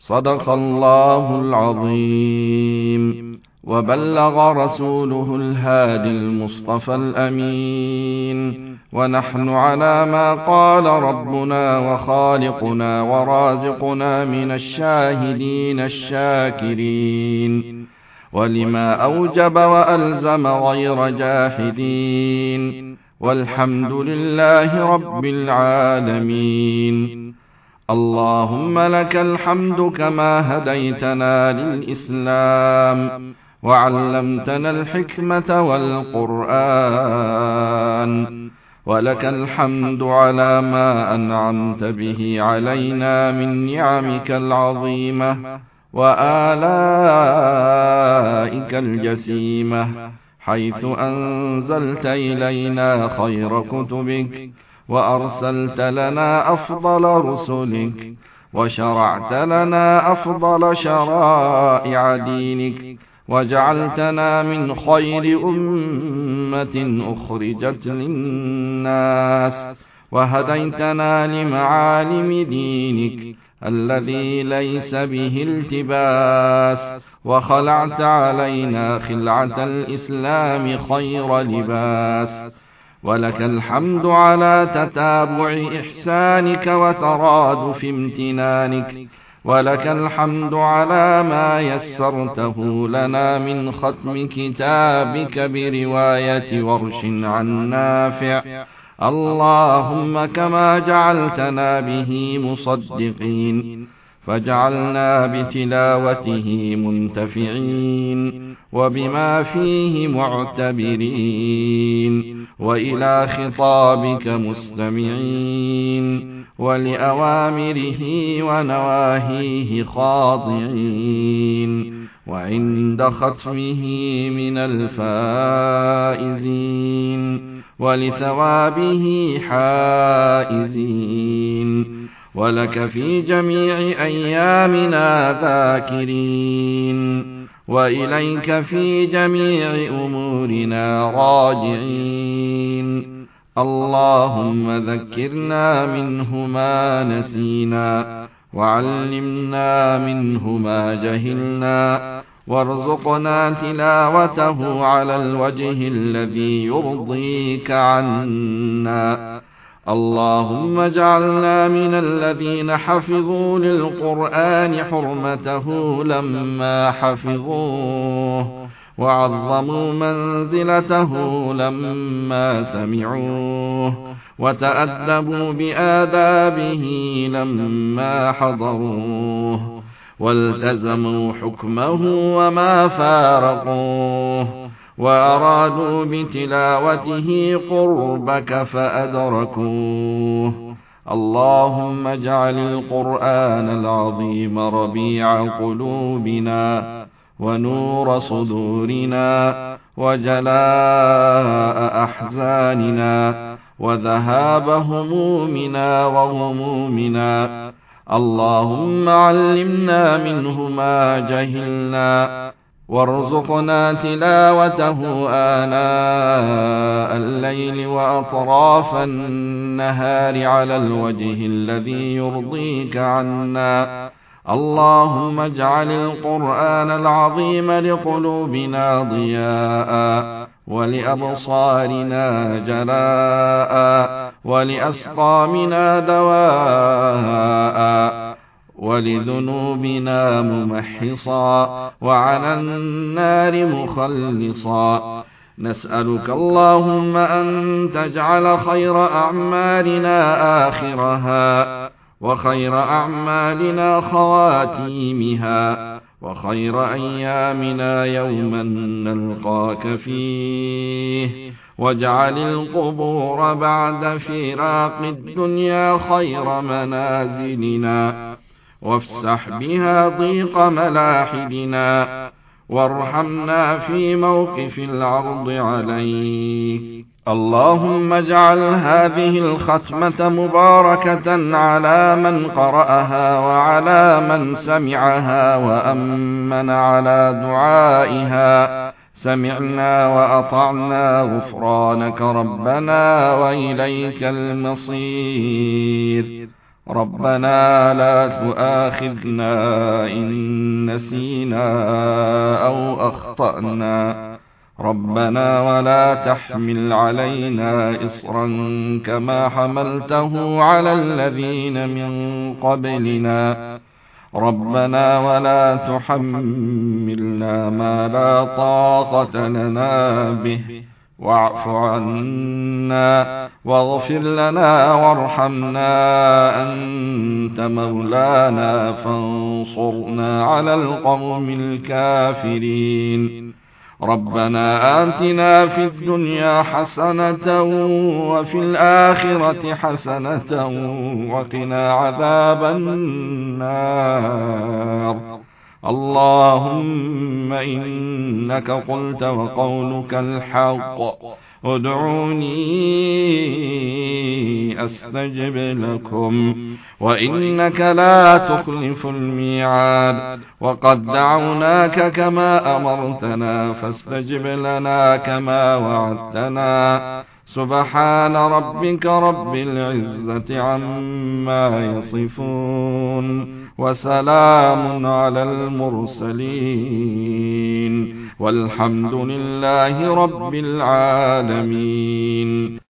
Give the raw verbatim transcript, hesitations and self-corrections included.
صدق الله العظيم. وبلغ رسوله الهادي المصطفى الأمين، ونحن على ما قال ربنا وخالقنا ورازقنا من الشاهدين الشاكرين، ولما أوجب وألزم غير جاحدين، والحمد لله رب العالمين. اللهم لك الحمد كما هديتنا للإسلام، وعلمتنا الحكمة والقرآن، ولك الحمد على ما أنعمت به علينا من نعمك العظيمة وآلائك الجسيمة، حيث أنزلت إلينا خير كتبك، وأرسلت لنا أفضل رسلك، وشرعت لنا أفضل شرائع دينك، وجعلتنا من خير أمة أخرجت للناس، وهديتنا لمعالم دينك الذي ليس به التباس، وخلعت علينا خلعة الإسلام خير لباس. ولك الحمد على تتابع إحسانك وترادف امتنانك، ولك الحمد على ما يسرته لنا من ختم كتابك برواية ورش عن نافع، اللهم كما جعلتنا به مصدقين، فجعلنا بتلاوته منتفعين، وبما فيه معتبرين، وإلى خطابك مستمعين، ولأوامره ونواهيه خاضعين، وعند ختمه من الفائزين، ولثوابه حائزين، ولك في جميع أيامنا ذاكرين، وإليك في جميع أمورنا راجعين. اللهم ذكرنا منه ما نسينا، وعلمنا منه ما جهلنا، وارزقنا تلاوته على الوجه الذي يرضيك عنا. اللهم اجعلنا من الذين حفظوا للقرآن حرمته لما حفظوه، وعظموا منزلته لما سمعوه، وتأدبوا بآدابه لما حضروه، والتزموا حكمه وما فارقوه، وأرادوا بتلاوته قربك فأدركوه. اللهم اجعل القرآن العظيم ربيع قلوبنا، ونور صدورنا، وجلاء أحزاننا، وذهاب همومنا وغمومنا. اللهم علمنا منه ما جهلنا، وارزقنا تلاوته آناء الليل وأطراف النهار على الوجه الذي يرضيك عنا. اللهم اجعل القرآن العظيم لقلوبنا ضياء، ولأبصارنا جلاء، ولأسقامنا دواء، ولذنوبنا ممحصا، وعلى النار مخلصا. نسألك اللهم أن تجعل خير أعمالنا آخرها، وخير أعمالنا خواتيمها، وخير أيامنا يوما نلقاك فيه. واجعل القبور بعد فراق الدنيا خير منازلنا، وافسح بها ضيق ملاحدنا، وارحمنا في موقف العرض عليك. اللهم اجعل هذه الختمة مباركة على من قرأها، وعلى من سمعها، وأمن على دعائها. سمعنا وأطعنا، غفرانك ربنا وإليك المصير. ربنا لا تؤاخذنا إن نسينا أو أخطأنا ربنا ولا تحمل علينا إصرا كما حملته على الذين من قبلنا ربنا ولا تحملنا ما لا طاقة لنا به واعف عنا واغفر لنا وارحمنا أنت مولانا فانصرنا على القوم الكافرين ربنا آتنا في الدنيا حسنة وفي الآخرة حسنة وقنا عذاب النار اللهم إنك قلت وقولك الحق ادعوني أستجب لكم وإنك لا تخلف الميعاد وقد دعوناك كما أمرتنا فاستجب لنا كما وعدتنا سبحان ربك رب العزة عما يصفون وسلام على المرسلين والحمد لله رب العالمين.